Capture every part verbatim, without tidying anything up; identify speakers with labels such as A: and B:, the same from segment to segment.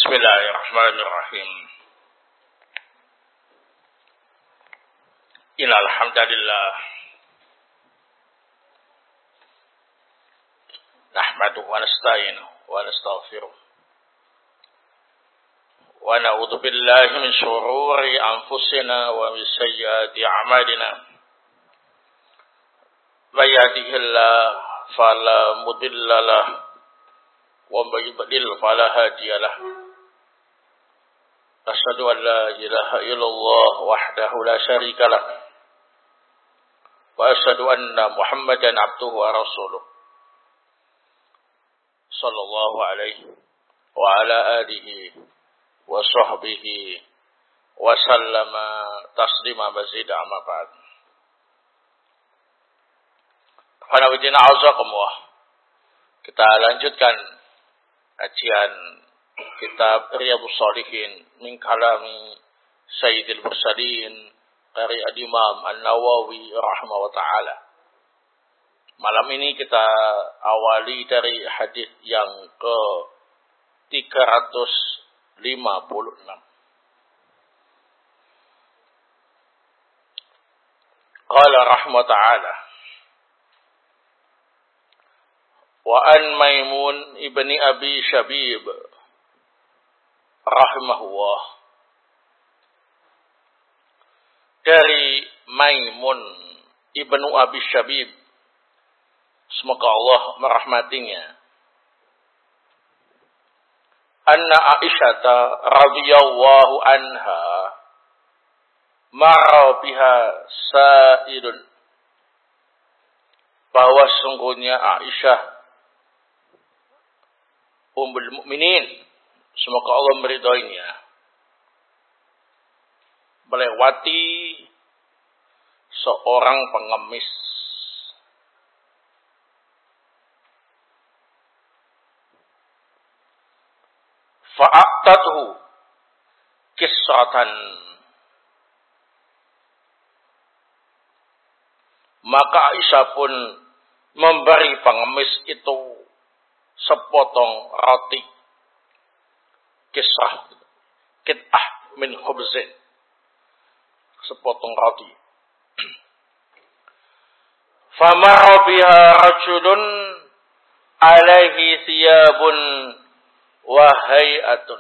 A: Bismillahirrahmanirrahim. Innal hamdalillah nahmaduhu wa nasta'inuhu wa nastaghfiruh wa na'udzu billahi min shururi anfusina wa min sayyiati a'malina. May yahdihillahu fala mudilla lahu wa may yudlil fala hadiya lahu. Asyhadu an la ilaha illallah wahdahu la syarika lah wa asyhadu anna Muhammadan abduhu wa rasuluh sallallahu alaihi wa ala alihi wa sahbihi wa sallama taslima mazida amma ba'd. Qanawidina auzakumullah. Kita lanjutkan kajian kitab Riyadhus Shalihin min kalami Sayyidil Mursalin karya Imam An-Nawawi rahimahullah ta'ala. Malam ini kita awali dari hadis yang ke tiga ratus lima puluh enam. Qala rahimahullah ta'ala, wa an Maimun ibni Abi Shabib rahimahullah, dari Maimun ibnu Abi Shabib, semoga Allah merahmatinya, anna Aisyah radhiyallahu anha marra biha sa'ilun, bahwa sungguhnya Aisyah Ummul Mukminin, semoga Allah meridhoinya, melewati seorang pengemis. Fa'atathu kisratan, maka Aisyah pun memberi pengemis itu sepotong roti. Kisrah, kit'ah min khubzin, sepotong roti. Famara biha rajulun alaihi thiyabun wa hay'atun.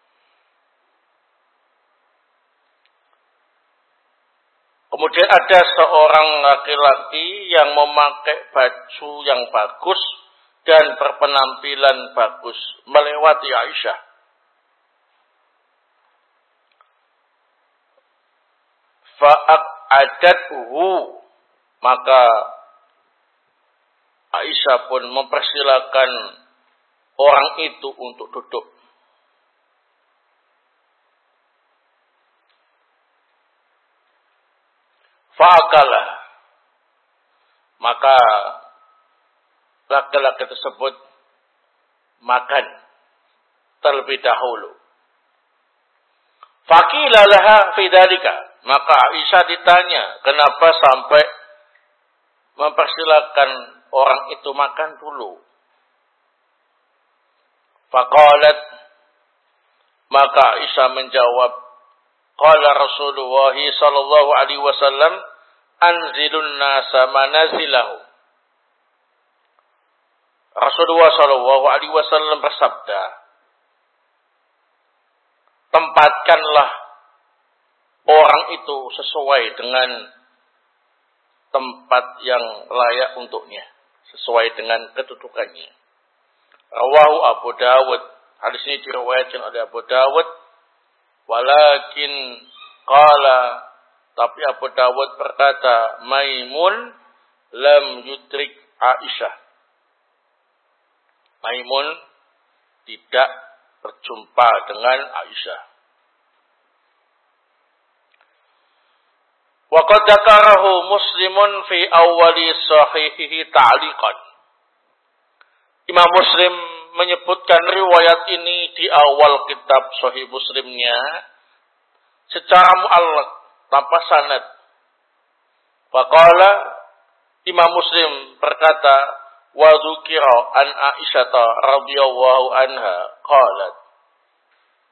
A: Kemudian ada seorang laki-laki yang memakai baju yang bagus dan berpenampilan bagus melewati Aisyah. Fa'adathu, maka Aisyah pun mempersilakan orang itu untuk duduk. Fa'akalah, maka laki-laki tersebut makan terlebih dahulu. Faqila laha fi dzalika, maka Aisyah ditanya, kenapa sampai mempersilakan orang itu makan dulu? Faqalat, maka Aisyah menjawab, qala Rasulullah sallallahu alaihi wasallam, anzilun nasa manazilahu. Rasulullah sallallahu alaihi wasallam bersabda, tempatkanlah orang itu sesuai dengan tempat yang layak untuknya, sesuai dengan kedudukannya. Rawahu Abu Dawud. Hadis ini diriwayatkan oleh Abu Dawud. Walakin qala, tapi Abu Dawud berkata, Maimun lam yudrik Aisyah. Maimun tidak berjumpa dengan Aisyah. Wa qad dzakarahu Muslimun fi awwali sahihihi ta'liqan. Imam Muslim menyebutkan riwayat ini di awal kitab Sahih Muslimnya secara mu'allaq, tanpa sanad. Faqala, Imam Muslim berkata, wa dzukira an Aisyah radhiyallahu anha qalat,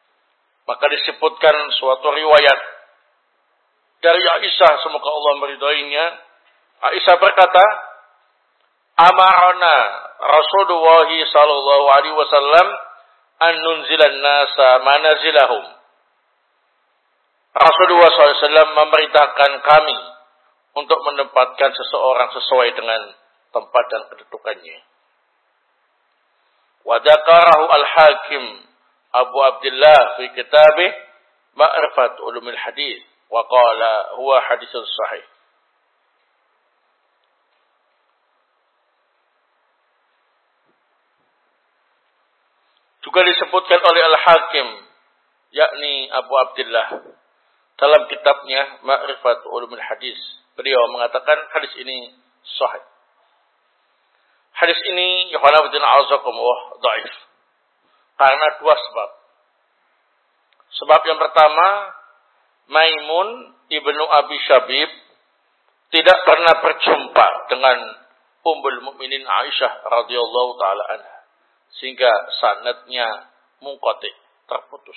A: Maka disebutkan suatu riwayat dari Aisyah, semoga Allah meridainya. Aisyah berkata, amarana Rasulullah sallallahu alaihi wasallam an nunzilan nasa manazilahum. Rasulullah sallallahu alaihi wasallam memerintahkan kami untuk menempatkan seseorang sesuai dengan tempat dan kedudukannya. Wa dzakarahu al-Hakim Abu Abdullah fi kitabih Ma'rifat Ulumil Hadis wa qala huwa haditsun sahih. Juga disebutkan oleh Al-Hakim, yakni Abu Abdullah, dalam kitabnya Ma'rifat Ulumul Hadis. Beliau mengatakan hadis ini sahih. Hadis ini Yohanabuddin Azakumullah dhaif. Karena dua sebab. Sebab yang pertama, Maimun ibnu Abi Syabib tidak pernah berjumpa dengan Ummul Mukminin Aisyah radhiyallahu taala anha. Sehingga sanadnya munqati, terputus.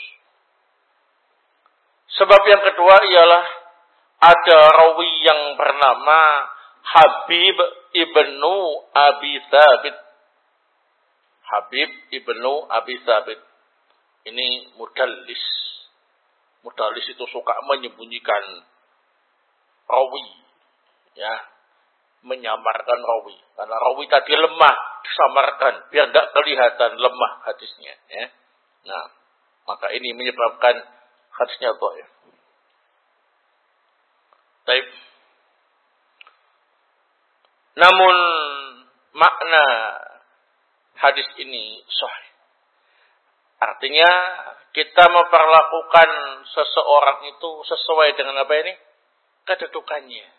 A: Sebab yang kedua ialah ada rawi yang bernama Habib ibnu Abi Thabit. Habib ibnu Abi Thabit. Ini mudallis. Mudallis itu suka menyembunyikan rawi. Ya. Menyamarkan rawi. Karena rawi tadi lemah, disamarkan biar tidak kelihatan lemah hadisnya. Ya. Nah, maka ini menyebabkan hadisnya dhaif. Baik. Namun makna hadis ini sahih. Artinya kita memperlakukan seseorang itu sesuai dengan apa ini? Kedudukannya.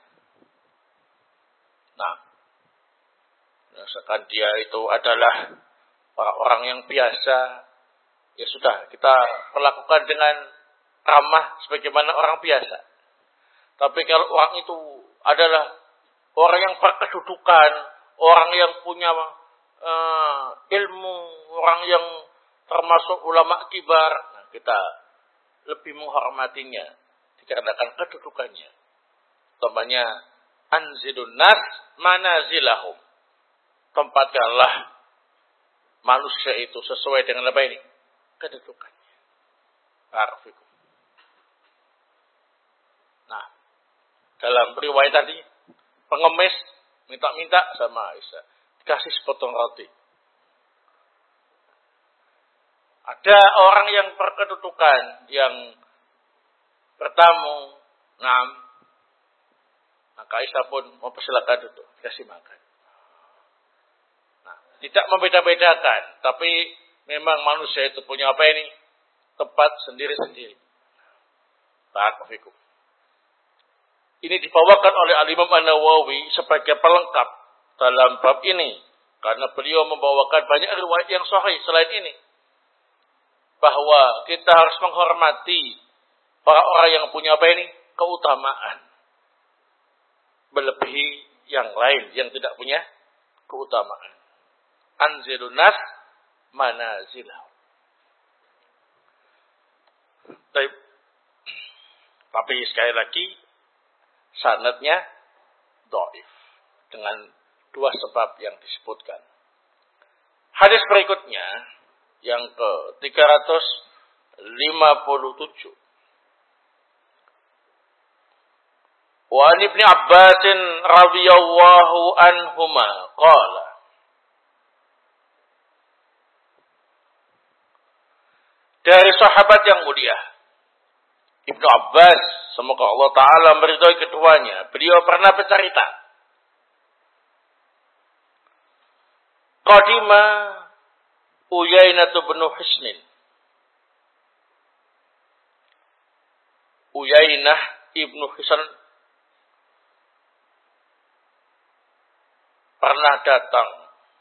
A: Nah, misalkan dia itu adalah orang-orang yang biasa, ya sudah, kita perlakukan dengan ramah sebagaimana orang biasa. Tapi kalau orang itu adalah orang yang berkedudukan, orang yang punya uh, ilmu, orang yang termasuk ulama kibar, nah, kita lebih menghormatinya dikarenakan kedudukannya. Contohnya, anzilun nas manazilahum. Tempatkanlah manusia itu sesuai dengan apa ini? Kedudukannya. Barakallahu. Nah, dalam riwayat tadi, pengemis minta-minta sama Aisyah, dikasih sepotong roti. Ada orang yang berkedudukan, yang bertamu, nah, maka Aisyah pun mempersilakan duduk, dikasih makan. Nah, tidak membeda-bedakan, tapi memang manusia itu punya apa ini? Tempat sendiri-sendiri. Barakallahu. Ini dibawakan oleh Al-Imam An-Nawawi sebagai pelengkap dalam bab ini. Karena beliau membawakan banyak riwayat yang sahih selain ini. Bahwa kita harus menghormati para orang yang punya apa ini? Keutamaan. Melebihi yang lain yang tidak punya keutamaan. Anzilun nas manazilah. Tapi sekali lagi, sanadnya dhaif dengan dua sebab yang disebutkan. Hadis berikutnya yang ke tiga ratus lima puluh tujuh. Wa an Ibnu Abbas radhiyallahu anhuma qala dari sahabat yang mulia Ibnu Abbas, semoga Allah Ta'ala meridhai keduanya, beliau pernah bercerita, qadima Uyainah bin Hisnin. Uyainah ibnu Hisn pernah datang.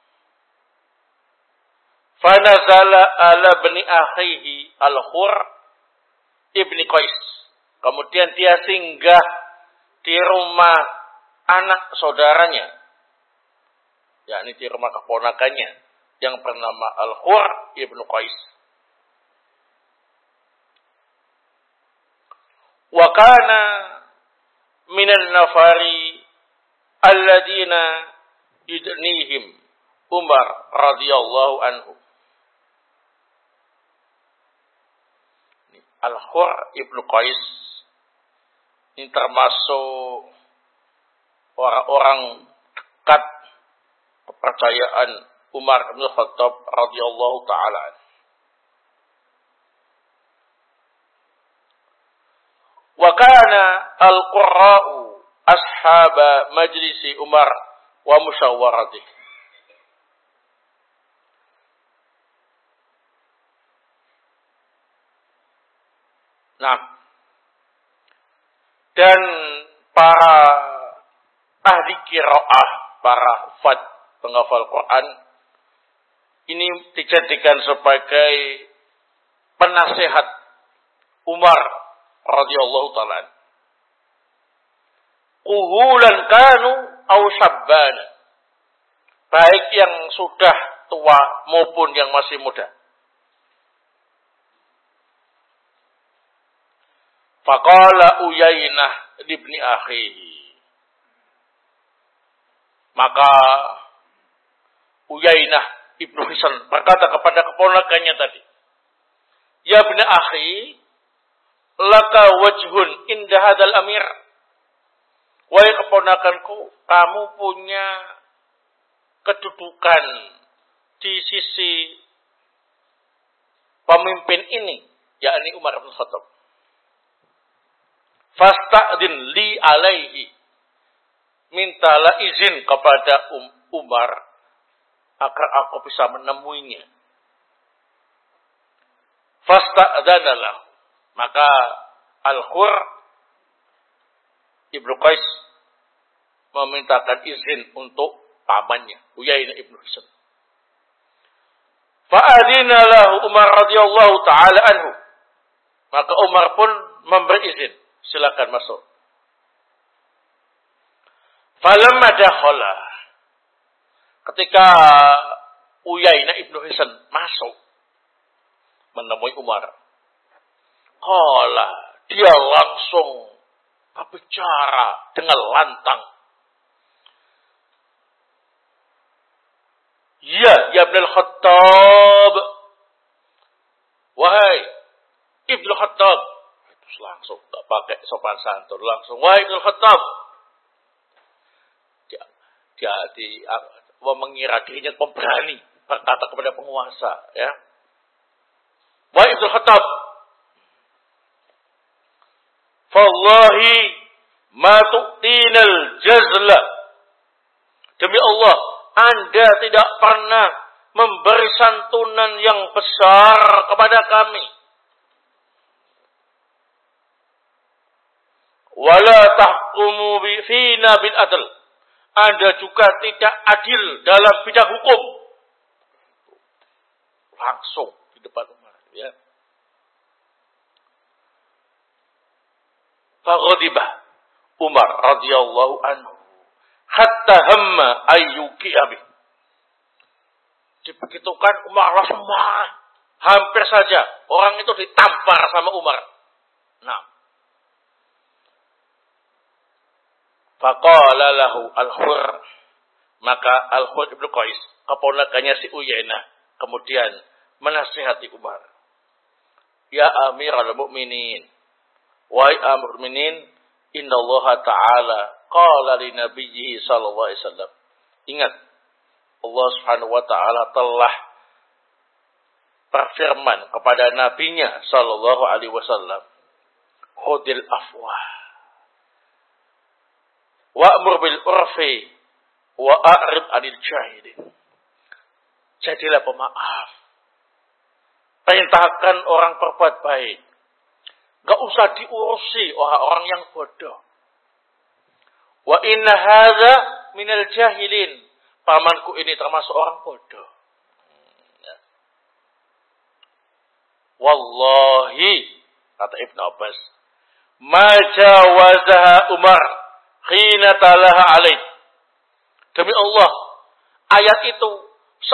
A: Fanazala ala bani akhihi al-Khur ibni Qais. Kemudian dia singgah di rumah anak saudaranya, yakni di rumah keponakannya yang bernama Al-Khur ibnu Qais. wa kana minan nafari alladziina yudnihim Umar radhiyallahu anhu. Al-Hur ibnu Qais ini termasuk orang-orang dekat kepercayaan Umar bin Khattab radhiyallahu taala. Wa kana al-qurra'u ashaba majlisi Umar wa musyawaratihi. Nah, dan para ahli qiraah, para hufaz penghafal Quran ini dijadikan sebagai penasehat Umar radhiyallahu taala. Quhulan kanu aw syabbana, baik yang sudah tua maupun yang masih muda. Faqala Uyainah ibni akhihi, maka Uyainah ibnu Hisan berkata kepada keponakannya tadi, ya ibni akhi, laka wajhun inda hadal amir. Wahai keponakanku, kamu punya kedudukan di sisi pemimpin ini, yakni Umar bin Khattab. Fasta'din li alaihi, mintalah izin kepada um, Umar agar aku bisa menemuinya. Fasta'danalah, maka Al-Hur ibnu Qais memintakan izin untuk pamannya Uyainah ibnu Hisan. Fa'adina lahu Umar radhiyallahu taala anhu, maka Umar pun memberi izin, silakan masuk. Falamma dakhala, ketika Uyainah ibnu Hisan masuk menemui Umar, qala, dia langsung berbicara dengan lantang. Ya, ya Ibn al-Khattab, wahai Ibn Khattab. Terus langsung, tak pakai sopan santun, langsung, wahai Ibn Khattab. Dia, dia di, mengira dirinya pemberani, berkata kepada penguasa, ya. Wahai Ibn Khattab, Fallahi ma tu'tinal jazla. Demi Allah, Anda tidak pernah memberi santunan yang besar kepada kami. Wala tahkumu fina bil adl. Anda juga tidak adil dalam bidang hukum. Langsung di depan Umar, ya. Faghadibah Umar radhiyallahu anhu hatta hamma ayyuki abi. Dibegitukan Umar langsung marah. Hampir saja orang itu ditampar sama Umar. Nah, faqala lahu Al-Hur, maka Al-Hur ibnu Qais, keponakannya si Uyainah, kemudian menasihati Umar. Ya Amirul Mukminin, wahai Amirul Mukminin, innallaha ta'ala qala li nabiyhi sallallahu alaihi wasallam. Ingat, Allah Subhanahu wa taala telah berfirman kepada nabinya sallallahu alaihi wasallam, khudil afwah wa'mur bil urfi wa a'rid 'anil jahilin. Jadilah pemaaf. Perintahkan orang berbuat baik. Gak usah diurusi orang-orang yang bodoh. Wa inna hadza minal jahilin. Pamanku ini termasuk orang bodoh. Wallahi, kata Ibn Abbas, ma jawazaha Umar khina talaha alaih. Demi Allah, ayat itu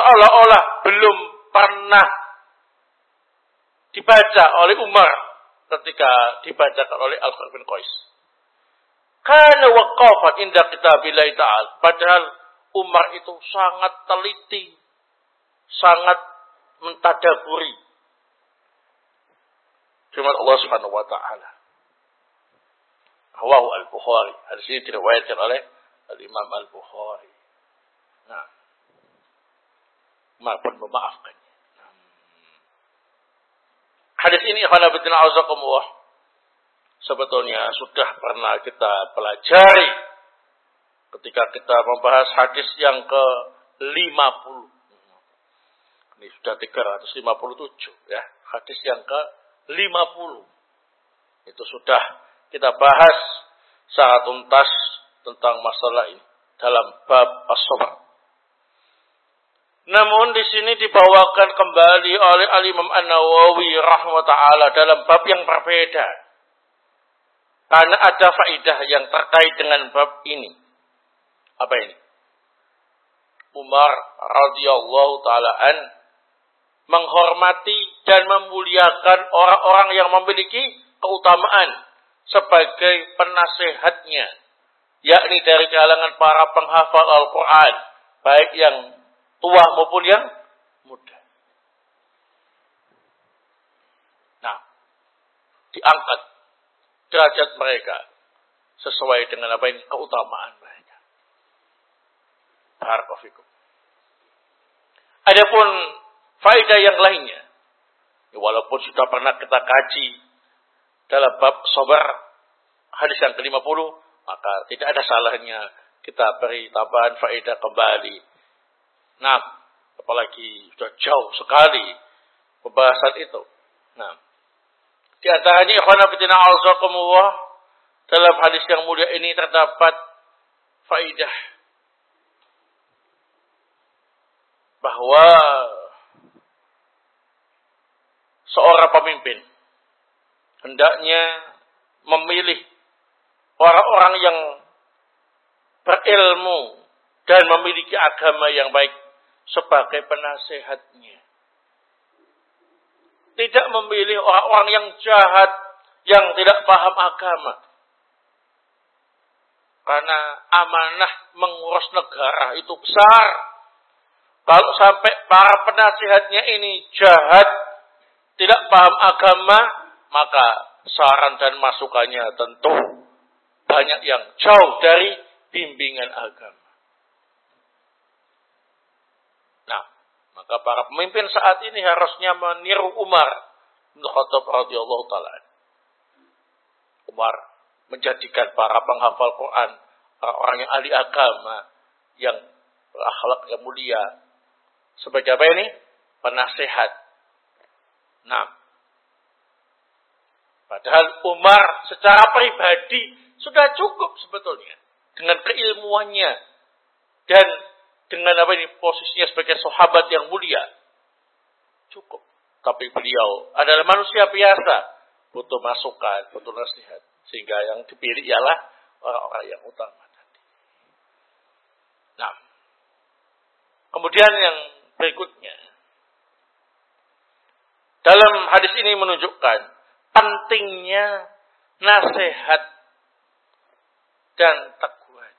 A: seolah-olah belum pernah dibaca oleh Umar ketika dibacakan oleh Al-Qur bin Qais. Kana waqafan inda kitabillahi ta'ala. Padahal Umar itu sangat teliti, sangat mentadaburi firman Allah Subhanahu wa taala. Rawahu Al-Bukhari. Hadis ini diriwayatkan oleh Al-Imam Al-Bukhari. Nah, maafkan memaafkannya. Nah. Hadis ini ikhwan fillah azakumullah sebetulnya sudah pernah kita pelajari ketika kita membahas hadis yang ke lima puluh. Ini sudah tiga ratus lima puluh tujuh ya. Hadis yang ke lima puluh. Itu sudah kita bahas secara tuntas tentang masalah ini dalam bab as-sabr. Namun di sini dibawakan kembali oleh Al-Imam An-Nawawi rahimahullah dalam bab yang berbeda. Karena ada faidah yang terkait dengan bab ini. Apa ini? Umar radhiyallahu taala an menghormati dan memuliakan orang-orang yang memiliki keutamaan sebagai penasehatnya, yakni dari kalangan para penghafal Al-Quran, baik yang tua maupun yang muda. Nah, diangkat derajat mereka sesuai dengan apa ini keutamaan mereka. Barakallahu fikum. Adapun faedah yang lainnya, walaupun sudah pernah kita kaji dalam bab sabar hadis yang ke lima puluh, maka tidak ada salahnya kita beri tambahan faedah kembali. Nah, apalagi sudah jauh sekali pembahasan itu. Nah, di antaranya ikhwan fillah azakumullah dalam hadis yang mulia ini terdapat faedah bahwa seorang pemimpin hendaknya memilih orang-orang yang berilmu dan memiliki agama yang baik sebagai penasehatnya. Tidak memilih orang-orang yang jahat, yang tidak paham agama. Karena amanah mengurus negara itu besar. Kalau sampai para penasehatnya ini jahat, tidak paham agama, maka saran dan masukannya tentu banyak yang jauh dari bimbingan agama. Nah, maka para pemimpin saat ini harusnya meniru Umar bin Khattab radhiyallahu taala. Umar menjadikan para penghafal Quran orang-orang yang ahli agama, yang berakhlak yang mulia sebagai apa ini? Penasehat. Nah, padahal Umar secara pribadi sudah cukup sebetulnya dengan keilmuannya dan dengan apa ini posisinya sebagai sahabat yang mulia. Cukup. Tapi beliau adalah manusia biasa, butuh masukan, butuh nasihat, sehingga yang dipilih ialah orang-orang yang utama tadi. Nah, kemudian yang berikutnya, dalam hadis ini menunjukkan pentingnya nasihat dan teguhan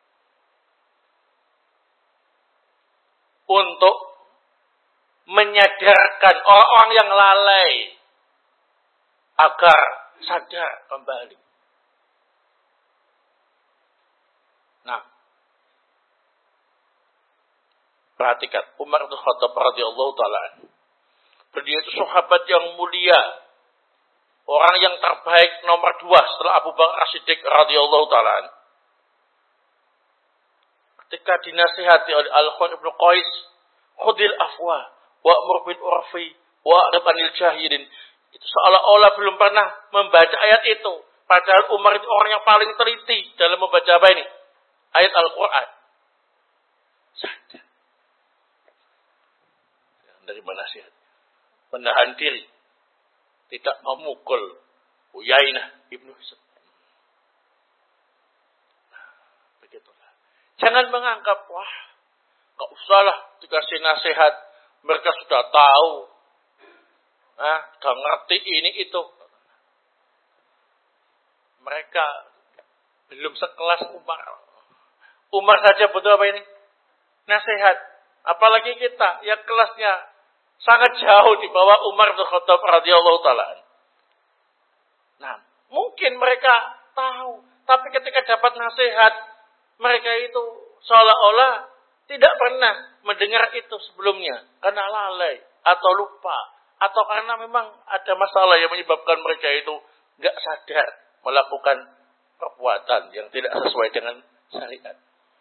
A: untuk menyadarkan orang-orang yang lalai agar sadar kembali. Nah, perhatikan Umar bin Khattab radhiyallahu taala. Beliau itu sahabat yang mulia, orang yang terbaik nomor dua setelah Abu Bakar As-Siddiq radhiyallahu taala. Ketika dinasihati oleh Al-Qur bin Qais, khudil afwa wa'mur bil urfi wa'rib 'anil jahilin. Itu seolah-olah belum pernah membaca ayat itu. Padahal Umar itu orang yang paling teliti dalam membaca apa ini? Ayat Al-Quran. Saja. Dari mana nasihat? Menahan diri. Tidak memukul Uyainah ibnu Hisn. Nah, begitulah. Jangan menganggap, wah, gak usahlah dikasih nasihat. Mereka sudah tahu. Nah, sudah ngerti ini itu. mereka belum sekelas Umar. Umar saja butuh apa ini? Nasihat. Apalagi kita yang kelasnya sangat jauh di bawah Umar bin Khattab radhiyallahu taala. Nah, mungkin mereka tahu, tapi ketika dapat nasihat, mereka itu seolah-olah tidak pernah mendengar itu sebelumnya karena lalai atau lupa atau karena memang ada masalah yang menyebabkan mereka itu enggak sadar melakukan perbuatan yang tidak sesuai dengan syariat.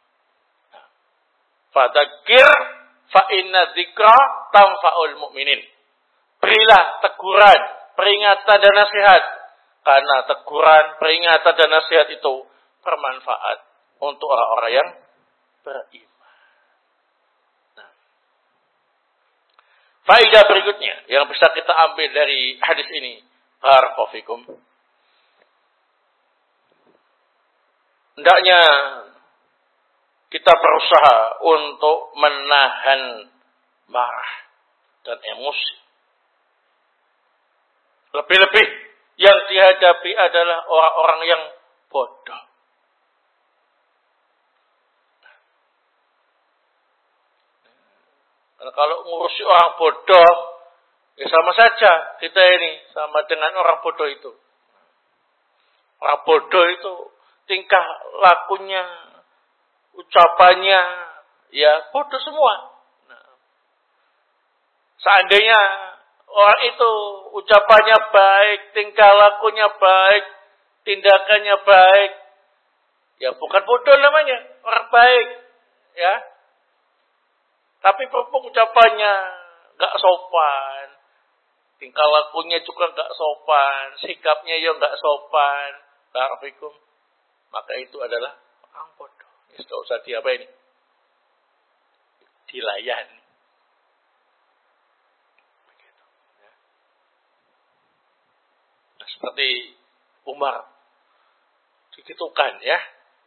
A: Fadzakir fa inna dzikra tanfa'ul mu'minin. Berilah teguran, peringatan dan nasihat karena teguran, peringatan dan nasihat itu bermanfaat untuk orang-orang yang beriman. Nah, faedah berikutnya yang bisa kita ambil dari hadis ini, barakallahu fikum. Hendaknya kita berusaha untuk menahan marah dan emosi. Lebih-lebih yang dihadapi adalah orang-orang yang bodoh. Dan kalau ngurusi orang bodoh, ya sama saja kita ini sama dengan orang bodoh itu. Orang bodoh itu tingkah lakunya, ucapannya, ya bodoh semua. Nah, seandainya orang itu ucapannya baik, tingkah lakunya baik, tindakannya baik, ya bukan bodoh namanya, orang baik, ya. Tapi berhubung ucapannya nggak sopan, tingkah lakunya juga nggak sopan, sikapnya ya nggak sopan, barakallahu, maka itu adalah orang bodoh. Tidak usah di apa ini? Dilayani. Begitu. Ya. Nah, seperti Umar. Dikitukan ya.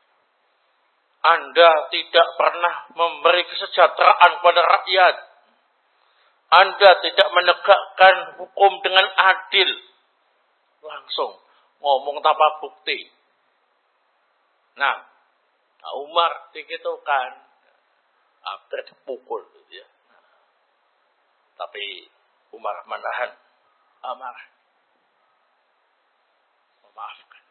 A: Anda tidak pernah memberi kesejahteraan pada rakyat. Anda tidak menegakkan hukum dengan adil. Langsung ngomong tanpa bukti. Nah, Nah, Umar dikitukan, hampir dipukul, gitu ya. Nah, tapi Umar menahan amarah, memaafkan.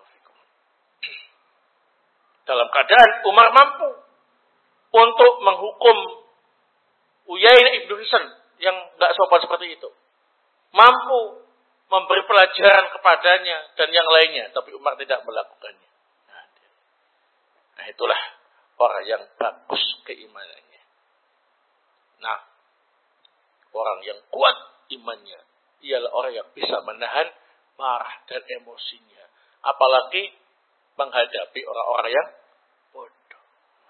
A: Dalam keadaan Umar mampu untuk menghukum Uyainah ibnu Hisn yang nggak sopan seperti itu, mampu memberi pelajaran kepadanya dan yang lainnya, tapi Umar tidak melakukannya. Nah, itulah orang yang bagus keimanannya. Nah, orang yang kuat imannya ialah orang yang bisa menahan marah dan emosinya. Apalagi menghadapi orang-orang yang bodoh.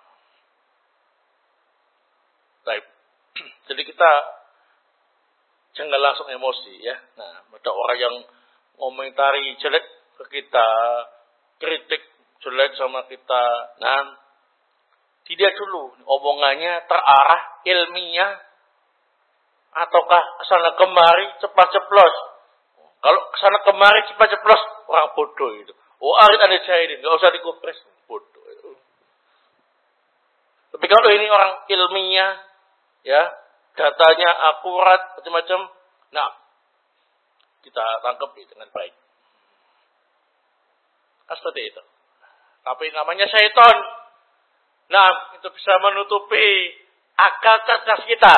A: Baik. Jadi kita jangan langsung emosi ya. Nah, ada orang yang komentari jelek ke kita, kritik jelek sama kita. Nah, tidak dulu omongannya terarah ilmiah ataukah kesana kemari cepat ceplos. Kalau kesana kemari cepat ceplos, orang bodoh itu. Oh, arit anda jahilin, nggak usah dikupres, bodoh itu. Tapi kalau ini orang ilmiah, ya datanya akurat macam-macam, nah kita tangkapi dengan baik. Nah, seperti itu. Tapi namanya syaitan. Nah, itu bisa menutupi akal cerdas kita.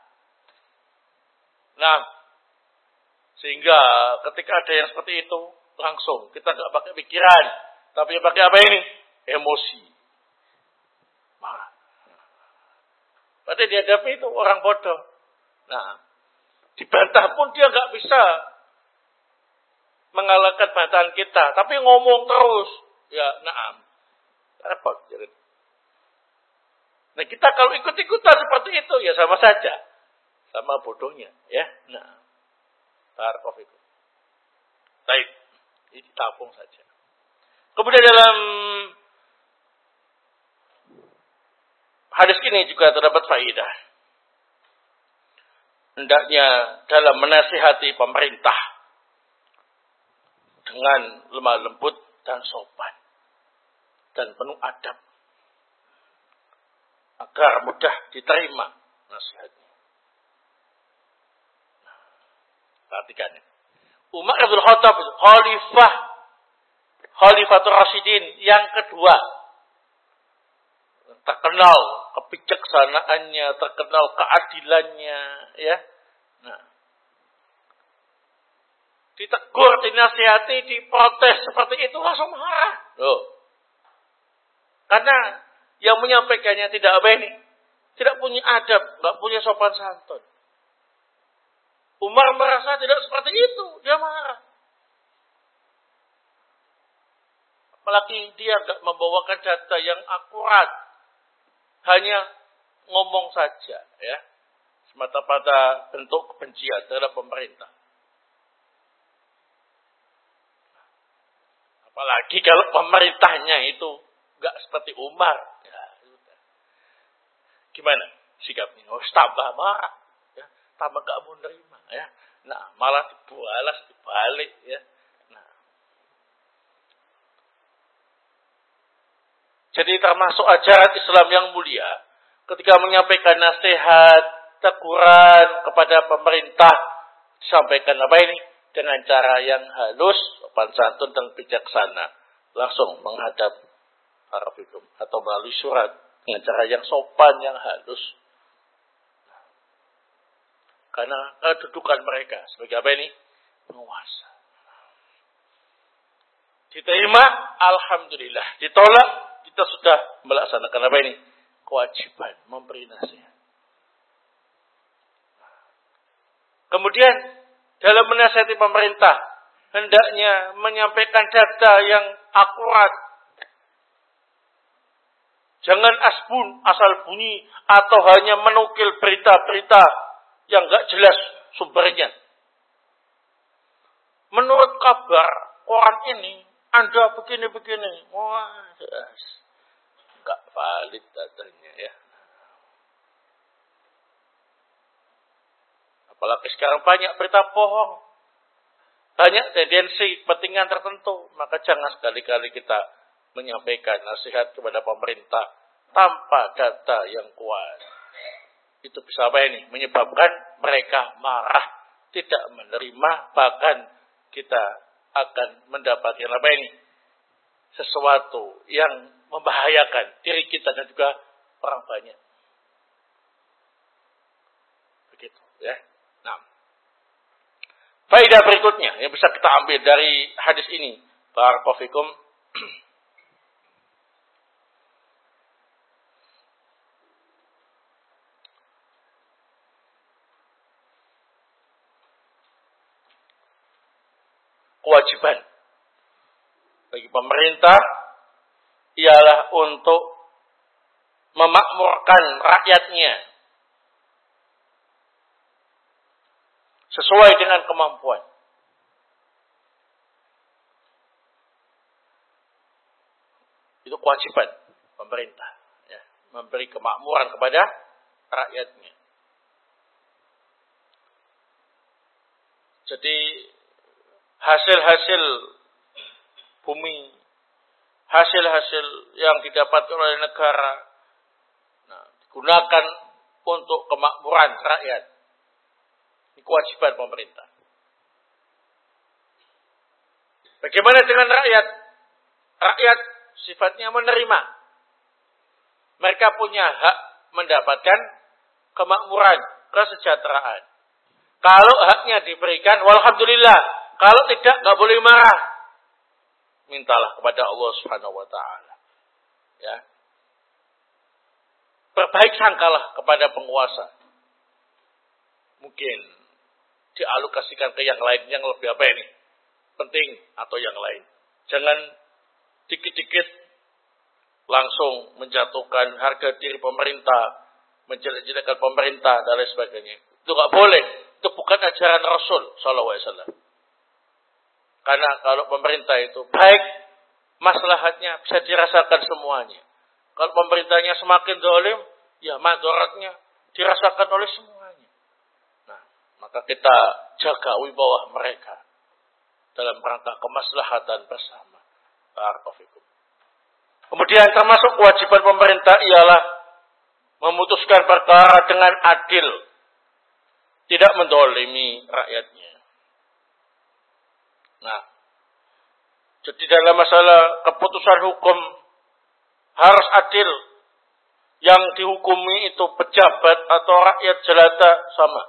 A: Nah, sehingga ketika ada yang seperti itu, langsung kita tidak pakai pikiran, tapi pakai apa ini? Emosi. Marah. Padahal dihadapi itu orang bodoh. Nah, dibantah pun dia nggak bisa mengalahkan bantahan kita, tapi ngomong terus. Ya, naam. Repot. Nah, kita kalau ikut-ikutan seperti itu, ya sama saja. Sama bodohnya. Ya, nah. Barakallahu fikum. Baik. Ini ditampung saja. Kemudian dalam hadis ini juga terdapat faedah. Hendaknya dalam menasihati pemerintah dengan lemah lembut dan sopan dan penuh adab agar mudah diterima nasihatnya. Nah, perhatikan. Umar bin Khattab khalifah Khalifatul Rasyidin yang kedua, terkenal kebijaksanaannya, terkenal keadilannya, ya. Nah, ditegur, dinasihati, diprotes seperti itu langsung marah. Loh. Karena yang menyampaikannya tidak apa ini, tidak punya adab, nggak punya sopan santun. Umar merasa tidak seperti itu, dia marah. Apalagi dia nggak membawakan data yang akurat, hanya ngomong saja, ya, semata-mata bentuk kebencian terhadap pemerintah. Apalagi kalau pemerintahnya itu nggak seperti Umar, ya, gimana sikapnya? Oh, tambah marah, ya, tambah nggak mau nerima, ya. Nah, malah dibalas, dibalik, ya. Jadi termasuk ajaran Islam yang mulia ketika menyampaikan nasihat, teguran kepada pemerintah, disampaikan apa ini? Dengan cara yang halus, sopan santun dan bijaksana. Langsung menghadap para fikum atau melalui surat dengan cara yang sopan, yang halus. Karena kedudukan mereka sebagai apa ini? Penguasa. Diterima, alhamdulillah. Ditolak, kita sudah melaksanakan apa ini? Kewajiban memberi nasihat. Kemudian dalam menasihati pemerintah, hendaknya menyampaikan data yang akurat. Jangan asbun, asal bunyi, atau hanya menukil berita-berita yang enggak jelas sumbernya. Menurut kabar koran ini, Anda begini-begini. Wah, jelas. Enggak valid datanya, ya. Apalagi sekarang banyak berita bohong. Banyak tendensi kepentingan tertentu. Maka jangan sekali-kali kita menyampaikan nasihat kepada pemerintah tanpa data yang kuat. Itu bisa apa ini? Menyebabkan mereka marah, tidak menerima, bahkan kita akan mendapatkan apa ini? Sesuatu yang membahayakan diri kita dan juga orang banyak. Begitu, ya. Nah, faedah berikutnya yang bisa kita ambil dari hadis ini, barakallahu fikum. Kewajiban bagi pemerintah ialah untuk memakmurkan rakyatnya sesuai dengan kemampuan. Itu kewajiban pemerintah, ya, memberi kemakmuran kepada rakyatnya. Jadi hasil-hasil bumi, hasil-hasil yang didapatkan oleh negara, nah, digunakan untuk kemakmuran rakyat. Ini kewajiban pemerintah. Bagaimana dengan rakyat? Rakyat sifatnya menerima. Mereka punya hak mendapatkan kemakmuran, kesejahteraan. Kalau haknya diberikan, walhamdulillah. Kalau tidak, nggak boleh marah. Mintalah kepada Allah Subhanahu Wa Taala. Ya. Berbaik sangkalah kepada penguasa. Mungkin dialokasikan ke yang lain yang lebih apa ini? Penting atau yang lain. Jangan dikit-dikit langsung menjatuhkan harga diri pemerintah, menjelek-jelekkan pemerintah dan lain sebagainya. Itu nggak boleh. Itu bukan ajaran Rasul Sallallahu Alaihi Wasallam. Karena kalau pemerintah itu baik, maslahatnya bisa dirasakan semuanya. Kalau pemerintahnya semakin zalim, ya madaratnya dirasakan oleh semuanya. Nah, maka kita jaga wibawa mereka dalam rangka kemaslahatan bersama. Barakallahu. Kemudian termasuk kewajiban pemerintah ialah memutuskan perkara dengan adil, tidak mendolimi rakyatnya. Nah, jadi dalam masalah keputusan hukum harus adil. Yang dihukumi itu pejabat atau rakyat jelata sama.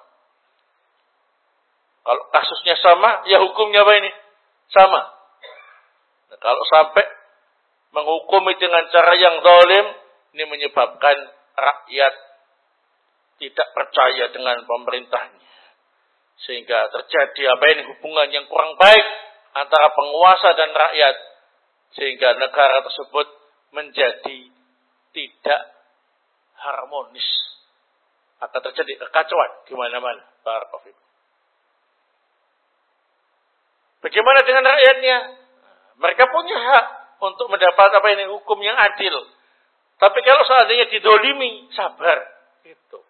A: Kalau kasusnya sama, ya hukumnya apa ini? Sama. Nah, kalau sampai menghukumi dengan cara yang zalim, ini menyebabkan rakyat tidak percaya dengan pemerintahnya. Sehingga terjadi apa ini hubungan yang kurang baik antara penguasa dan rakyat. Sehingga negara tersebut menjadi tidak harmonis. Akan terjadi kekacauan di mana-mana. Barakallahu. Bagaimana dengan rakyatnya? Mereka punya hak untuk mendapat apa ini hukum yang adil. Tapi kalau seandainya didolimi, sabar. Itu.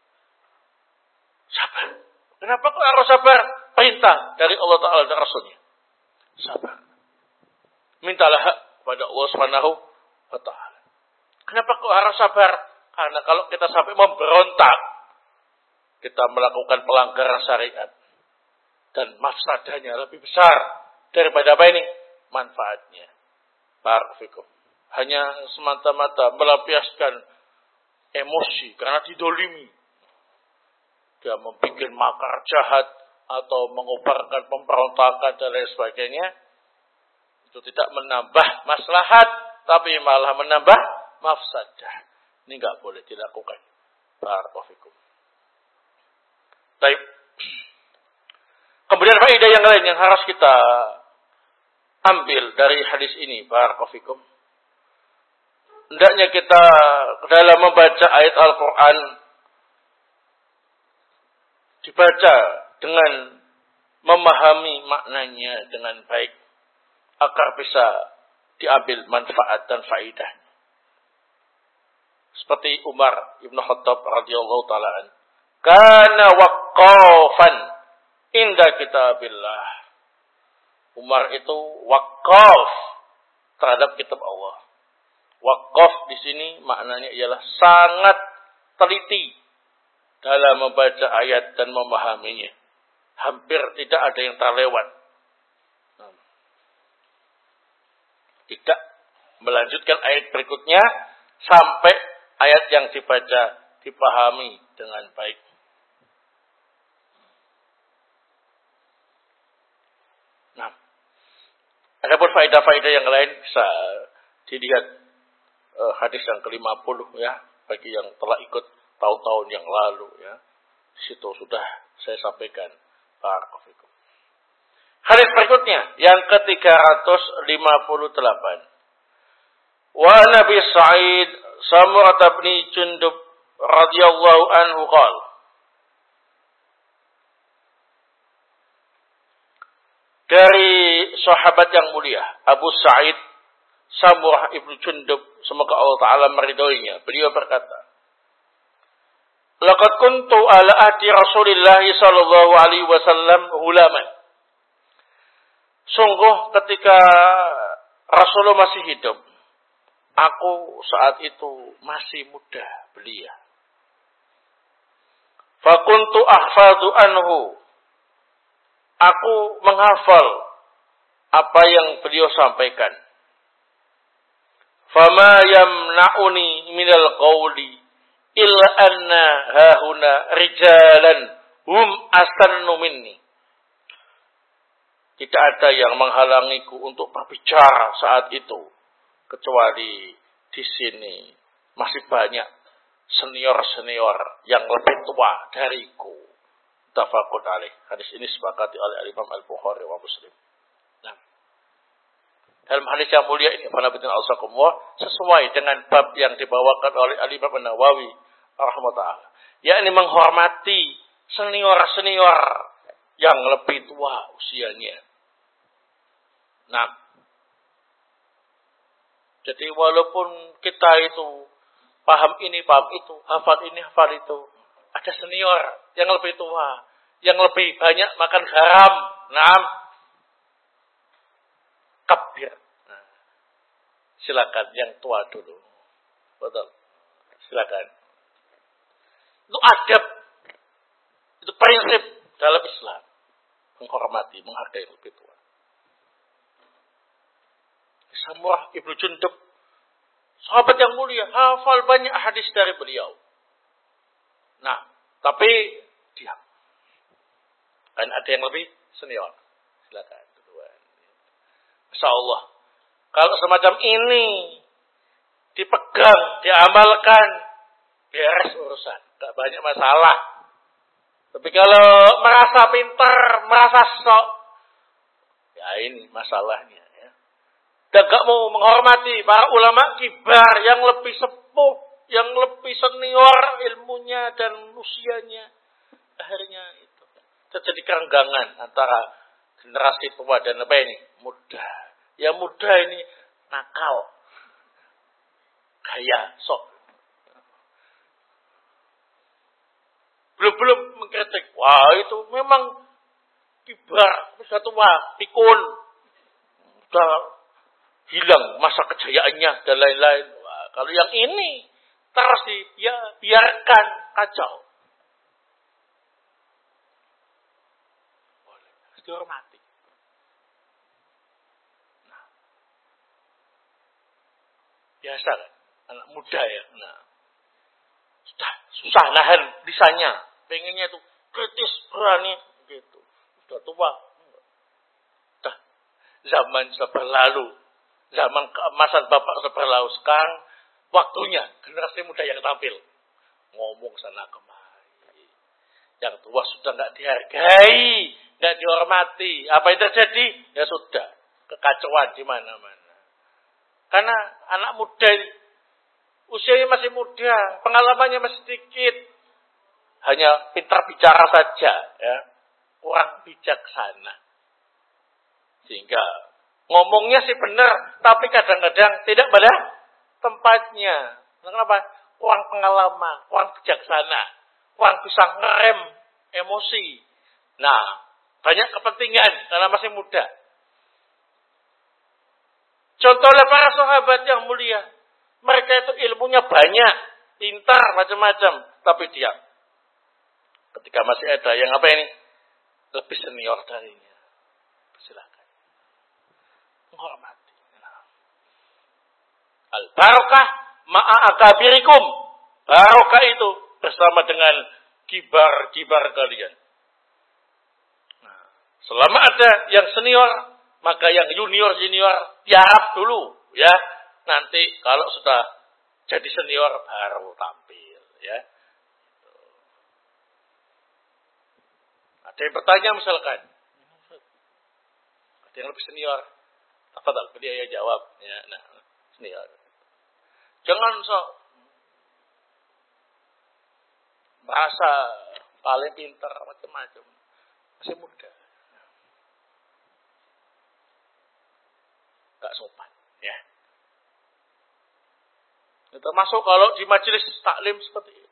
A: Sabar. Kenapa kok harus sabar? Perintah dari Allah Ta'ala dan Rasulnya. Sabar. Mintalah hak kepada Allah Subhanahu wa Ta'ala. Kenapa kok harus sabar? Karena kalau kita sampai memberontak, kita melakukan pelanggaran syariat. Dan mafsadahnya lebih besar daripada apa ini? Manfaatnya. Barakallahu. Hanya semata-mata melampiaskan emosi karena didolimi. Dia membuat makar jahat atau mengobarkan pemberontakan dan lain sebagainya. Itu tidak menambah maslahat, tapi malah menambah mafsadah. Ini enggak boleh dilakukan. Barakallahu. Baik. Kemudian faedah yang lain yang harus kita ambil dari hadis ini, barakallahu. Hendaknya kita dalam membaca ayat Al-Quran dibaca dengan memahami maknanya dengan baik agar bisa diambil manfaat dan faedah. Seperti Umar Ibn Khattab radhiyallahu ta'ala an, kana waqqafan inda kitabillah. Umar itu wakaf terhadap kitab Allah. Wakaf di sini maknanya ialah sangat teliti dalam membaca ayat dan memahaminya. Hampir tidak ada yang terlewat. Tidak melanjutkan ayat berikutnya sampai ayat yang dibaca dipahami dengan baik. Nah, adapun faedah-faedah yang lain bisa dilihat uh, hadis yang ke lima puluh ya, bagi yang telah ikut tahun-tahun yang lalu ya. Di situ sudah saya sampaikan. Barakallahu. Hadis berikutnya yang ke tiga ratus lima puluh delapan. Wa Nabi Sa'id Samurah bin Jundub radhiyallahu anhu qala, dari sahabat yang mulia Abu Sa'id Samurah ibnu Jundub, semoga Allah Ta'ala meridhoinya, beliau berkata, laqad kuntu ala ahdi Rasulillah sallallahu alaihi wasallam hulaman. Sungguh ketika Rasulullah masih hidup, aku saat itu masih muda belia. Fa kuntu ahfadhu anhu. Aku menghafal apa yang beliau sampaikan. Fama yamna'uni minal qawli illa anna hahuna rijalan hum asannu minni. Tidak ada yang menghalangiku untuk berbicara saat itu, kecuali di sini masih banyak senior-senior yang lebih tua dariku. Tafaqun alaih. Hadis ini disepakati oleh Imam Al-Bukhari wa Muslim. Nah, dalam hadis yang mulia ini, sesuai dengan bab yang dibawakan oleh Al-Imam An-Nawawi rahimahullah, yakni menghormati senior-senior yang lebih tua usianya. Nah, jadi walaupun kita itu paham ini, paham itu, hafal ini, hafal itu, ada senior yang lebih tua, yang lebih banyak makan garam, nah, kabir. Nah, Silakan yang tua dulu. Betul. Silakan. Itu adab. Itu prinsip dalam Islam. Menghormati, menghargai yang lebih tua. Samurah Ibnu Jundub, sahabat yang mulia, hafal banyak hadis dari beliau. Nah, tapi diam. Kan ada yang lebih senior. Silakan duluan. Masya Allah. Kalau semacam ini dipegang, diamalkan, beres urusan. Gak banyak masalah. Tapi kalau merasa pintar, merasa sok, ya ini masalahnya. Ya. Dan gak mau menghormati para ulama kibar yang lebih sepuh, yang lebih senior ilmunya dan usianya. Akhirnya itu terjadi kerenggangan antara generasi tua dan apa ini? Muda. Yang muda ini nakal. Gaya, sok. Belum-belum mengkritik. Wah itu memang kibar. Sudah tua, pikun. Sudah hilang masa kejayaannya dan lain-lain. Wah, kalau yang ini terus ya, biarkan kacau. Boleh. Harus dihormati. Nah. Biasa kan? Anak muda ya. Nah. Sudah susah nahan lisannya. Pengennya itu kritis, berani. Gitu. Sudah tua. Sudah. Zaman sudah berlalu. Zaman keemasan Bapak sudah berlalu. Sekarang waktunya generasi muda yang tampil. Ngomong sana kemari. Yang tua sudah tidak dihargai. Tidak dihormati. Apa yang terjadi? Ya sudah. Kekacauan di mana-mana. Karena anak muda ini usianya masih muda, pengalamannya masih sedikit. Hanya pintar bicara saja, ya. Kurang bijaksana. Sehingga ngomongnya sih benar, tapi kadang-kadang tidak pada tempatnya. Kenapa? Kurang pengalaman, kurang bijaksana, kurang bisa ngerem emosi. Nah, banyak kepentingan karena masih muda. Contohnya para sahabat yang mulia. Mereka itu ilmunya banyak, pintar, macam-macam. Tapi diam. Ketika masih ada yang apa ini? Lebih senior darinya. Silakan. Menghormati. Al-barakah ma'a akabirikum. Barakah itu bersama dengan kibar-kibar kalian. Nah, selama ada yang senior, maka yang junior-junior tiarap dulu. Ya. Nanti kalau sudah jadi senior baru tampil, ya. Ada yang bertanya misalkan, ada yang lebih senior, tafadhal beliau ya jawab, ya. Nah, senior. Jangan sok merasa paling pintar macam-macam, masih muda, gak sopan, ya. Termasuk kalau di majelis taklim seperti itu.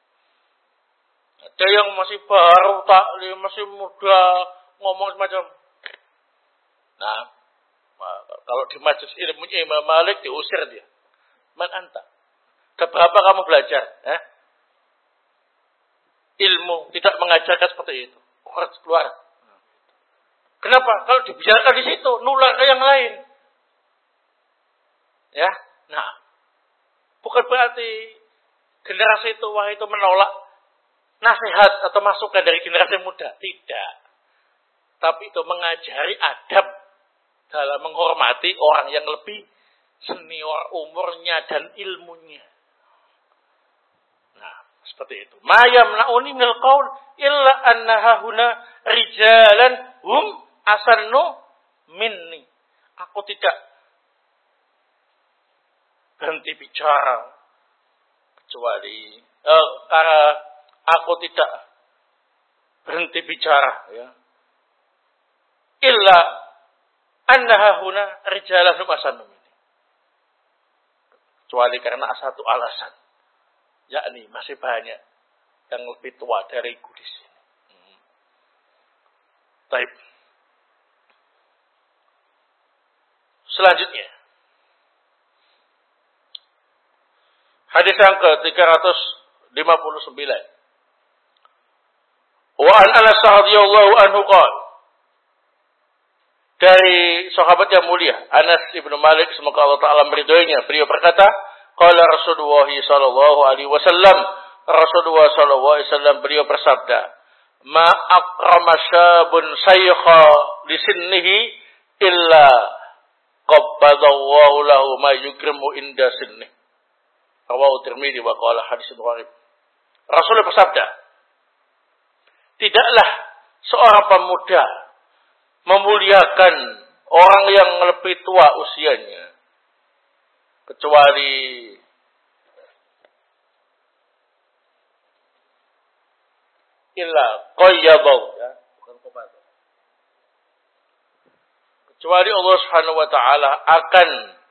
A: Ada yang masih baru taklim, masih muda, ngomong semacam. Nah, kalau di majelis ilmu Imam Malik diusir dia. Man anta? Sudah berapa kamu belajar? Eh? Ilmu tidak mengajarkan seperti itu. Harus keluar. Kenapa? Kalau dibiarkan di situ, nular ke yang lain. Ya, nah. Bukan berarti generasi tua itu menolak nasihat atau masukan dari generasi muda. Tidak. Tapi itu mengajari adab dalam menghormati orang yang lebih senior umurnya dan ilmunya. Nah, seperti itu. Ma yamna'uni minal qaul illa annaha huna rijalan hum asannu minni. Aku tidak berhenti bicara kecuali eh, karena aku tidak berhenti bicara ya illa annaha huna rijalan asannu minni, kecuali karena satu alasan, yakni masih banyak yang lebih tua dariku di sini. Hmm. Baik. Selanjutnya Hadis yang ke tiga ratus lima puluh sembilan. Wa an Anas radhiyallahu anhu qala, dari sahabat yang mulia Anas ibnu Malik, semoga Allah Taala meridhoinya, beliau berkata, qala Rasulullah sallallahu alaihi wasallam, Rasulullah sallallahu alaihi wasallam beliau bersabda, ma akrama syabun saykha li sinnihi illa qabbadallahu lahu ma yukrimu inda sinnihi. Rawahu Tirmidzi wa qala haditsun gharib. Rasulullah bersabda, tidaklah seorang pemuda memuliakan orang yang lebih tua usianya kecuali illa qayyabau, ya, bukan qabbal. Kecuali Allah Subhanahu wa taala akan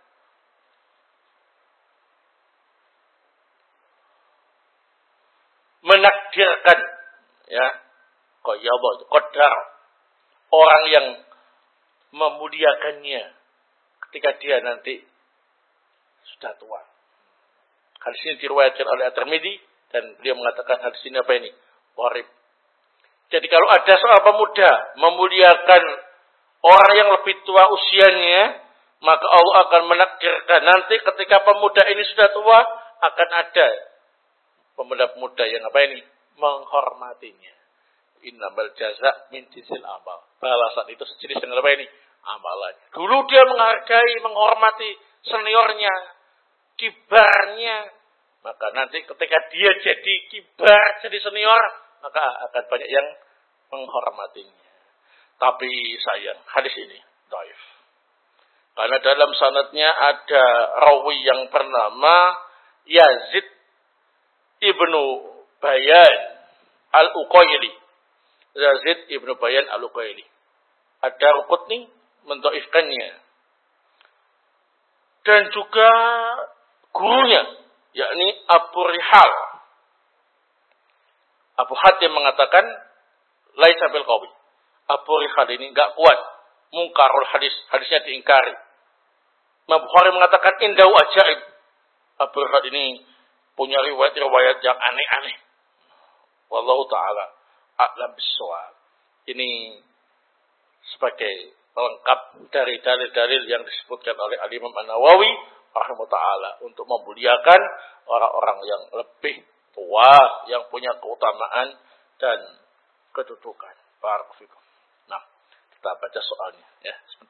A: menakdirkan, ya, qayyabau itu qadar, orang yang memuliakannya ketika dia nanti sudah tua. Hadis ini diriwayatkan oleh At-Tirmidzi dan beliau mengatakan hadis ini apa ini? Gharib. Jadi kalau ada seorang pemuda memuliakan orang yang lebih tua usianya, maka Allah akan menakdirkan nanti ketika pemuda ini sudah tua akan ada pemuda-pemuda yang apa ini? Menghormatinya. Innamal jaza' min jinsil amal. Balasan itu sejenis dengan apa ini? Amalan. Dulu dia menghargai, menghormati seniornya, kibarnya. Maka nanti ketika dia jadi kibar, jadi senior, maka akan banyak yang menghormatinya. Tapi sayang, hadis ini dhaif. Karena dalam sanadnya ada rawi yang bernama Yazid ibnu Bayan al-Uqayli. Yazid ibnu Bayan al-Uqayli. Ada Rukutni mendhaifkannya. Dan juga gurunya, yakni Abu Rihal. Abu Hatim mengatakan laisa bil qawi. Abu Rihal ini enggak kuat, mungkarul hadis, hadisnya diingkari. Imam Bukhari mengatakan indahu ajaib. Abu Rihal ini punya riwayat-riwayat yang aneh-aneh. Wallahu taala a'lam bissawab. Ini sebagai pelengkap dari dalil-dalil yang disebutkan oleh Al-Imam An-Nawawi rahimahullah taala untuk memuliakan orang-orang yang lebih tua, yang punya keutamaan dan kedudukan. Barakallahu fikum. Nah, kita baca soalnya ya.